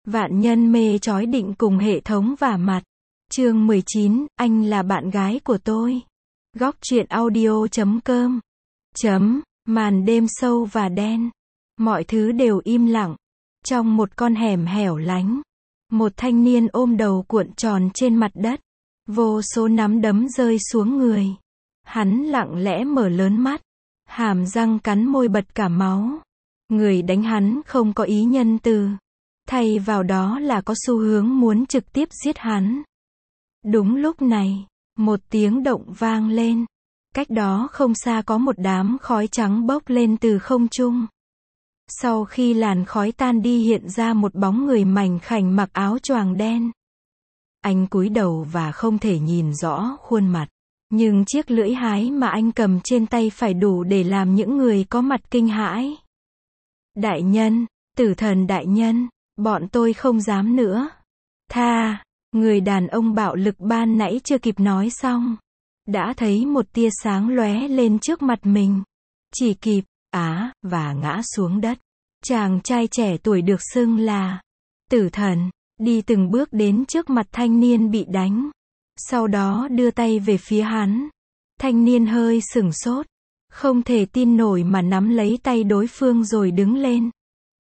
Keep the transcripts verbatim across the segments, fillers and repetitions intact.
Vạn nhân mê chói định cùng hệ thống vả mặt. Chương mười chín, anh là bạn gái của tôi. Góc truyện audio chấm com. Chấm, màn đêm sâu và đen. Mọi thứ đều im lặng. Trong một con hẻm hẻo lánh, một thanh niên ôm đầu cuộn tròn trên mặt đất. Vô số nắm đấm rơi xuống người. Hắn lặng lẽ mở lớn mắt. Hàm răng cắn môi bật cả máu. Người đánh hắn không có ý nhân từ. Thay vào đó là có xu hướng muốn trực tiếp giết hắn. Đúng lúc này, một tiếng động vang lên. Cách đó không xa có một đám khói trắng bốc lên từ không trung. Sau khi làn khói tan đi hiện ra một bóng người mảnh khảnh mặc áo choàng đen. Anh cúi đầu và không thể nhìn rõ khuôn mặt. Nhưng chiếc lưỡi hái mà anh cầm trên tay phải đủ để làm những người có mặt kinh hãi. Đại nhân, tử thần đại nhân, bọn tôi không dám nữa. Tha, người đàn ông bạo lực ban nãy chưa kịp nói xong. Đã thấy một tia sáng lóe lên trước mặt mình. Chỉ kịp, á, và ngã xuống đất. Chàng trai trẻ tuổi được xưng là tử thần, đi từng bước đến trước mặt thanh niên bị đánh. Sau đó đưa tay về phía hắn. Thanh niên hơi sửng sốt. Không thể tin nổi mà nắm lấy tay đối phương rồi đứng lên.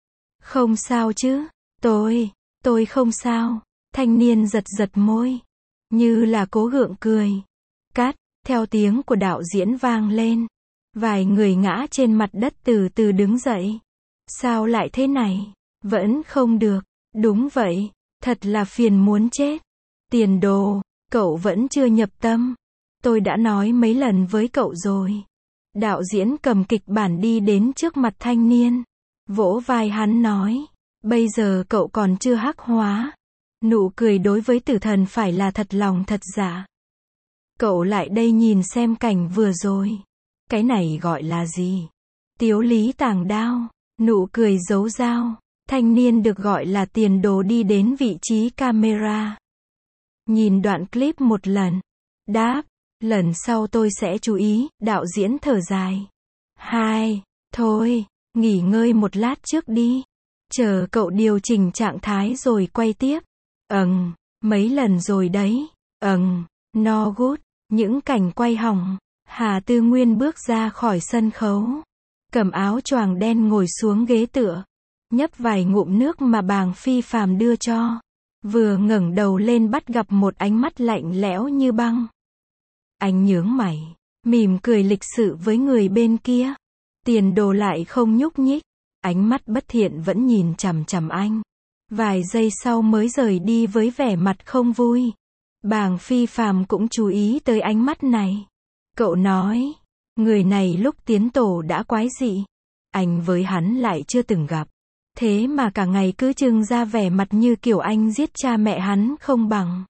Không sao chứ, tôi, tôi không sao. Thanh niên giật giật môi. Như là cố gượng cười. Cắt, theo tiếng của đạo diễn vang lên. Vài người ngã trên mặt đất từ từ đứng dậy. Sao lại thế này? Vẫn không được. Đúng vậy, thật là phiền muốn chết. Tiền đồ, cậu vẫn chưa nhập tâm. Tôi đã nói mấy lần với cậu rồi. Đạo diễn cầm kịch bản đi đến trước mặt thanh niên. Vỗ vai hắn nói. Bây giờ cậu còn chưa hắc hóa. Nụ cười đối với tử thần phải là thật lòng thật dạ. Cậu lại đây nhìn xem cảnh vừa rồi. Cái này gọi là gì? Tiếu lý tàng đao. Nụ cười giấu dao. Thanh niên được gọi là tiền đồ đi đến vị trí camera. Nhìn đoạn clip một lần. Đáp. Lần sau tôi sẽ chú ý, đạo diễn thở dài. Hai, thôi, nghỉ ngơi một lát trước đi. Chờ cậu điều chỉnh trạng thái rồi quay tiếp. Ừm, mấy lần rồi đấy. Ừm, no good. Những cảnh quay hỏng. Hà Tư Nguyên bước ra khỏi sân khấu. Cầm áo choàng đen ngồi xuống ghế tựa. Nhấp vài ngụm nước mà bàng Phi Phàm đưa cho. Vừa ngẩng đầu lên bắt gặp một ánh mắt lạnh lẽo như băng. Anh nhướng mày, mỉm cười lịch sự với người bên kia. Tiền đồ lại không nhúc nhích. Ánh mắt bất thiện vẫn nhìn chằm chằm anh. Vài giây sau mới rời đi với vẻ mặt không vui. Bàng Phi Phàm cũng chú ý tới ánh mắt này. Cậu nói, người này lúc tiến tổ đã quái dị. Anh với hắn lại chưa từng gặp. Thế mà cả ngày cứ trưng ra vẻ mặt như kiểu anh giết cha mẹ hắn không bằng.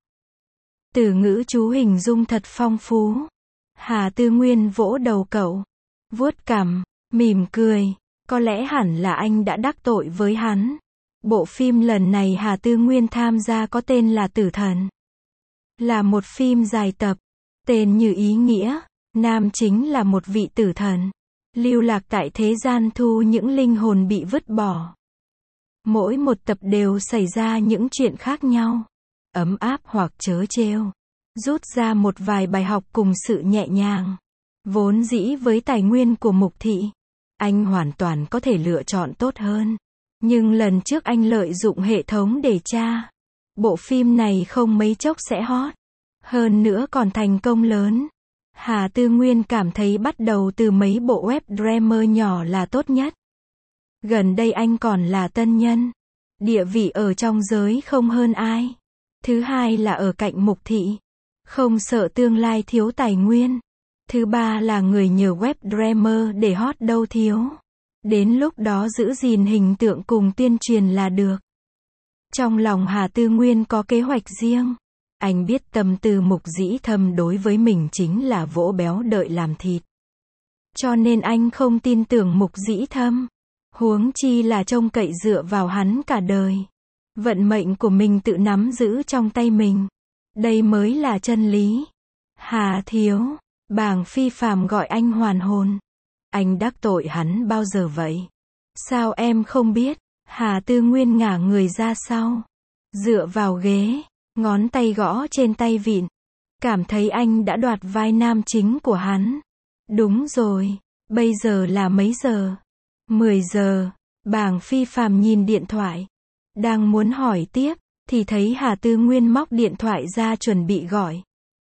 Từ ngữ chú hình dung thật phong phú. Hà Tư Nguyên vỗ đầu cậu. Vuốt cằm, mỉm cười. Có lẽ hẳn là anh đã đắc tội với hắn. Bộ phim lần này Hà Tư Nguyên tham gia có tên là Tử Thần. Là một phim dài tập. Tên như ý nghĩa. Nam chính là một vị tử thần. Lưu lạc tại thế gian thu những linh hồn bị vứt bỏ. Mỗi một tập đều xảy ra những chuyện khác nhau. Ấm áp hoặc trớ trêu. Rút ra một vài bài học cùng sự nhẹ nhàng. Vốn dĩ với tài nguyên của Mục Thị, anh hoàn toàn có thể lựa chọn tốt hơn. Nhưng lần trước anh lợi dụng hệ thống để tra. Bộ phim này không mấy chốc sẽ hot. Hơn nữa còn thành công lớn. Hà Tư Nguyên cảm thấy bắt đầu từ mấy bộ web drama nhỏ là tốt nhất. Gần đây anh còn là tân nhân. Địa vị ở trong giới không hơn ai. Thứ hai là ở cạnh Mục Thị. Không sợ tương lai thiếu tài nguyên. Thứ ba là người nhờ web drama để hot đâu thiếu. Đến lúc đó giữ gìn hình tượng cùng tuyên truyền là được. Trong lòng Hà Tư Nguyên có kế hoạch riêng. Anh biết tâm tư Mục Dĩ Thâm đối với mình chính là vỗ béo đợi làm thịt. Cho nên anh không tin tưởng Mục Dĩ Thâm. Huống chi là trông cậy dựa vào hắn cả đời. Vận mệnh của mình tự nắm giữ trong tay mình. Đây mới là chân lý. Hà thiếu, bàng Phi Phàm gọi anh hoàn hồn. Anh đắc tội hắn bao giờ vậy? Sao em không biết? Hà Tư Nguyên ngả người ra sau, dựa vào ghế, ngón tay gõ trên tay vịn. Cảm thấy anh đã đoạt vai nam chính của hắn. Đúng rồi, bây giờ là mấy giờ? mười giờ, Bàng Phi Phàm nhìn điện thoại. Đang muốn hỏi tiếp, thì thấy Hà Tư Nguyên móc điện thoại ra chuẩn bị gọi.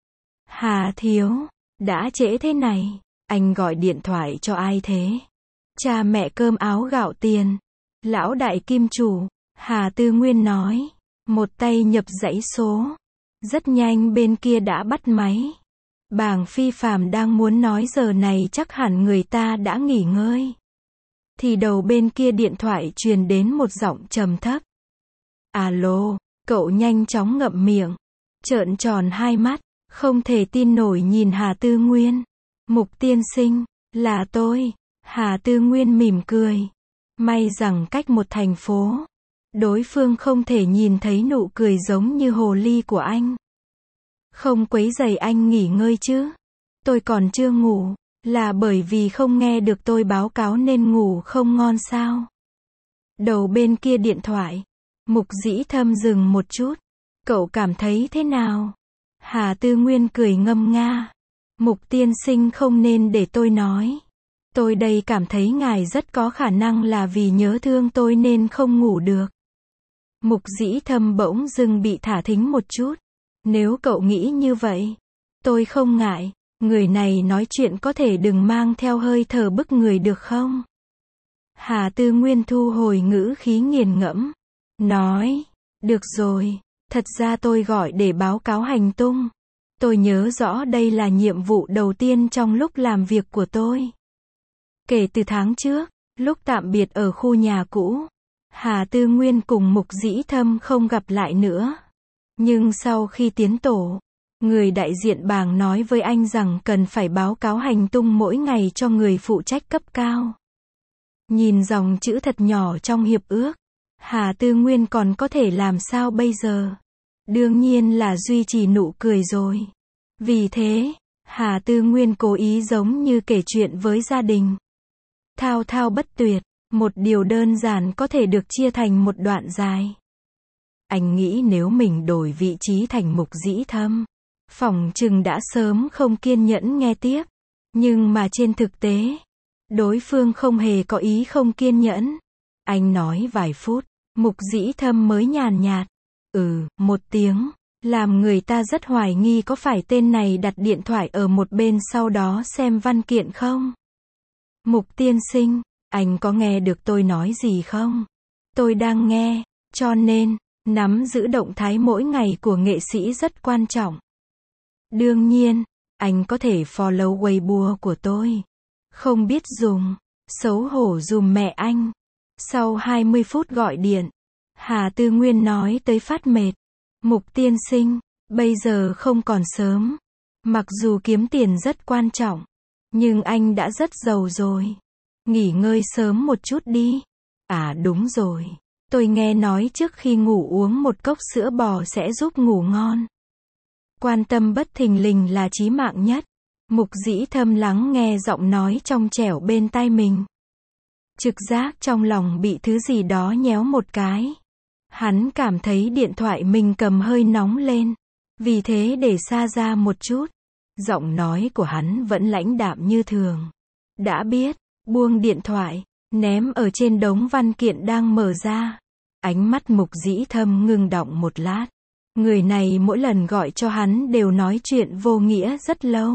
Hà thiếu, đã trễ thế này, anh gọi điện thoại cho ai thế? Cha mẹ cơm áo gạo tiền. Lão đại kim chủ, Hà Tư Nguyên nói. Một tay nhập dãy số. Rất nhanh bên kia đã bắt máy. Bàng Phi Phàm đang muốn nói giờ này chắc hẳn người ta đã nghỉ ngơi. Thì đầu bên kia điện thoại truyền đến một giọng trầm thấp. Alo, cậu nhanh chóng ngậm miệng, trợn tròn hai mắt, không thể tin nổi nhìn Hà Tư Nguyên. Mục tiên sinh, là tôi. Hà Tư Nguyên mỉm cười. May rằng cách một thành phố, đối phương không thể nhìn thấy nụ cười giống như hồ ly của anh. Không quấy rầy anh nghỉ ngơi chứ? Tôi còn chưa ngủ, là bởi vì không nghe được tôi báo cáo nên ngủ không ngon sao? Đầu bên kia điện thoại, Mục Dĩ Thâm dừng một chút. Cậu cảm thấy thế nào? Hà Tư Nguyên cười ngâm nga. Mục tiên sinh không nên để tôi nói. Tôi đây cảm thấy ngài rất có khả năng là vì nhớ thương tôi nên không ngủ được. Mục Dĩ Thâm bỗng dưng bị thả thính một chút. Nếu cậu nghĩ như vậy, tôi không ngại. Người này nói chuyện có thể đừng mang theo hơi thở bức người được không? Hà Tư Nguyên thu hồi ngữ khí nghiền ngẫm. Nói, được rồi, thật ra tôi gọi để báo cáo hành tung. Tôi nhớ rõ đây là nhiệm vụ đầu tiên trong lúc làm việc của tôi. Kể từ tháng trước, lúc tạm biệt ở khu nhà cũ, Hà Tư Nguyên cùng Mục Dĩ Thâm không gặp lại nữa. Nhưng sau khi tiến tổ, người đại diện Bàng nói với anh rằng cần phải báo cáo hành tung mỗi ngày cho người phụ trách cấp cao. Nhìn dòng chữ thật nhỏ trong hiệp ước, Hà Tư Nguyên còn có thể làm sao bây giờ? Đương nhiên là duy trì nụ cười rồi. Vì thế, Hà Tư Nguyên cố ý giống như kể chuyện với gia đình. Thao thao bất tuyệt, một điều đơn giản có thể được chia thành một đoạn dài. Anh nghĩ nếu mình đổi vị trí thành Mục Dĩ Thâm, phỏng chừng đã sớm không kiên nhẫn nghe tiếp. Nhưng mà trên thực tế, đối phương không hề có ý không kiên nhẫn. Anh nói vài phút, Mục Dĩ Thâm mới nhàn nhạt. Ừ, một tiếng, làm người ta rất hoài nghi có phải tên này đặt điện thoại ở một bên sau đó xem văn kiện không? Mục tiên sinh, anh có nghe được tôi nói gì không? Tôi đang nghe, cho nên, nắm giữ động thái mỗi ngày của nghệ sĩ rất quan trọng. Đương nhiên, anh có thể follow Weibo của tôi. Không biết dùng, xấu hổ dùm mẹ anh. Sau hai mươi phút gọi điện, Hà Tư Nguyên nói tới phát mệt. Mục tiên sinh, bây giờ không còn sớm. Mặc dù kiếm tiền rất quan trọng, nhưng anh đã rất giàu rồi. Nghỉ ngơi sớm một chút đi. À đúng rồi, tôi nghe nói trước khi ngủ uống một cốc sữa bò sẽ giúp ngủ ngon. Quan tâm bất thình lình là chí mạng nhất. Mục Dĩ Thâm lắng nghe giọng nói trong trẻo bên tai mình. Trực giác trong lòng bị thứ gì đó nhéo một cái. Hắn cảm thấy điện thoại mình cầm hơi nóng lên. Vì thế để xa ra một chút. Giọng nói của hắn vẫn lãnh đạm như thường. Đã biết, buông điện thoại, ném ở trên đống văn kiện đang mở ra. Ánh mắt Mục Dĩ Thâm ngưng đọng một lát. Người này mỗi lần gọi cho hắn đều nói chuyện vô nghĩa rất lâu.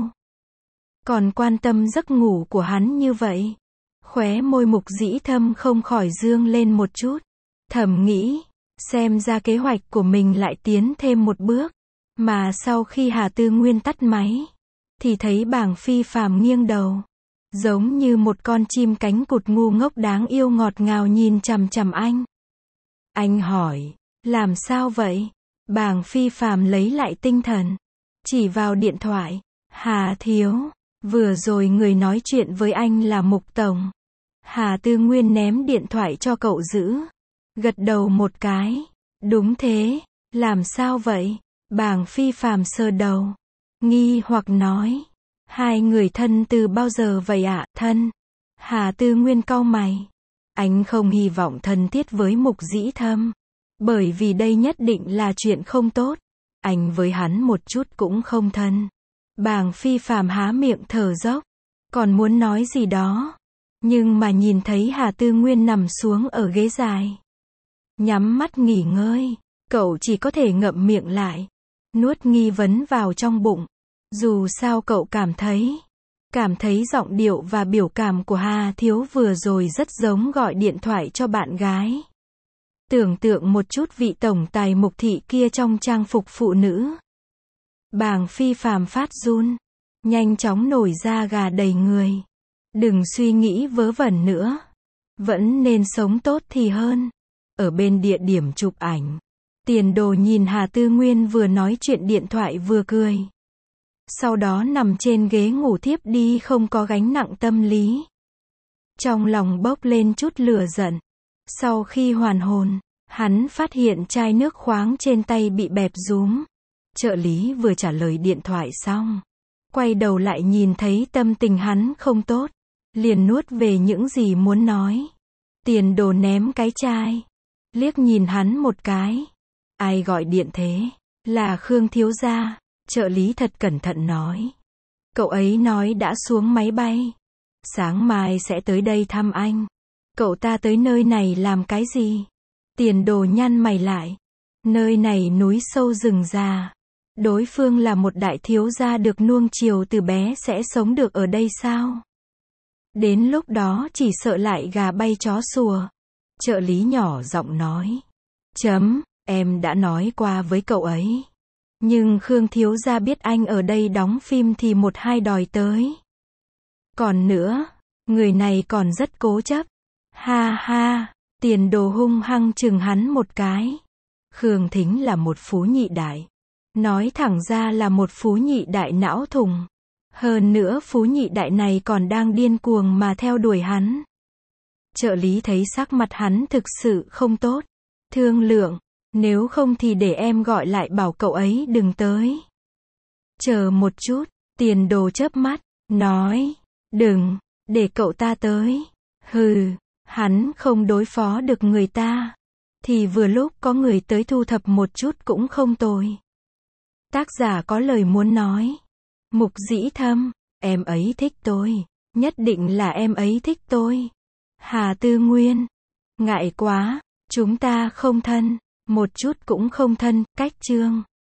Còn quan tâm giấc ngủ của hắn như vậy. Khóe môi Mục Dĩ Thâm không khỏi dương lên một chút. Thầm nghĩ, xem ra kế hoạch của mình lại tiến thêm một bước. Mà sau khi Hà Tư Nguyên tắt máy, thì thấy Bàng Phi Phàm nghiêng đầu. Giống như một con chim cánh cụt ngu ngốc đáng yêu ngọt ngào nhìn chằm chằm anh. Anh hỏi, làm sao vậy? Bàng Phi Phàm lấy lại tinh thần. Chỉ vào điện thoại. Hà thiếu, vừa rồi người nói chuyện với anh là Mục Tổng. Hà Tư Nguyên ném điện thoại cho cậu giữ. Gật đầu một cái. Đúng thế, làm sao vậy? Bàng Phi Phàm sờ đầu. Nghi hoặc nói. Hai người thân từ bao giờ vậy ạ? Thân. Hà Tư Nguyên cau mày. Anh không hy vọng thân thiết với Mục Dĩ Thâm, bởi vì đây nhất định là chuyện không tốt. Anh với hắn một chút cũng không thân. Bàng Phi Phàm há miệng thở dốc, còn muốn nói gì đó, nhưng mà nhìn thấy Hà Tư Nguyên nằm xuống ở ghế dài, nhắm mắt nghỉ ngơi, cậu chỉ có thể ngậm miệng lại, nuốt nghi vấn vào trong bụng. Dù sao cậu cảm thấy, cảm thấy giọng điệu và biểu cảm của Hà Thiếu vừa rồi rất giống gọi điện thoại cho bạn gái. Tưởng tượng một chút vị tổng tài Mục thị kia trong trang phục phụ nữ. Bàng Phi Phàm phát run, nhanh chóng nổi da gà đầy người. Đừng suy nghĩ vớ vẩn nữa, vẫn nên sống tốt thì hơn. Ở bên địa điểm chụp ảnh, Tiền Đồ nhìn Hà Tư Nguyên vừa nói chuyện điện thoại vừa cười. Sau đó nằm trên ghế ngủ thiếp đi không có gánh nặng tâm lý. Trong lòng bốc lên chút lửa giận. Sau khi hoàn hồn, hắn phát hiện chai nước khoáng trên tay bị bẹp rúm. Trợ lý vừa trả lời điện thoại xong, quay đầu lại nhìn thấy tâm tình hắn không tốt, liền nuốt về những gì muốn nói. Tiền Đồ ném cái chai, liếc nhìn hắn một cái. Ai gọi điện thế? Là Khương thiếu gia. Trợ lý thật cẩn thận nói. Cậu ấy nói đã xuống máy bay, sáng mai sẽ tới đây thăm anh. Cậu ta tới nơi này làm cái gì? Tiền Đồ nhăn mày lại. Nơi này núi sâu rừng già. Đối phương là một đại thiếu gia được nuông chiều từ bé sẽ sống được ở đây sao? Đến lúc đó chỉ sợ lại gà bay chó sủa. Trợ lý nhỏ giọng nói. Chấm, em đã nói qua với cậu ấy. Nhưng Khương thiếu gia biết anh ở đây đóng phim thì một hai đòi tới. Còn nữa, người này còn rất cố chấp. Ha ha, Tiền Đồ hung hăng chừng hắn một cái. Khương Thính là một phú nhị đại. Nói thẳng ra là một phú nhị đại não thùng. Hơn nữa phú nhị đại này còn đang điên cuồng mà theo đuổi hắn. Trợ lý thấy sắc mặt hắn thực sự không tốt. Thương lượng, nếu không thì để em gọi lại bảo cậu ấy đừng tới. Chờ một chút, Tiền Đồ chớp mắt, nói, đừng, để cậu ta tới. Hừ, hắn không đối phó được người ta, thì vừa lúc có người tới thu thập một chút cũng không tồi. Tác giả có lời muốn nói. Mục Dĩ Thâm, em ấy thích tôi, nhất định là em ấy thích tôi. Hà Tư Nguyên, ngại quá, chúng ta không thân, một chút cũng không thân, cách chương.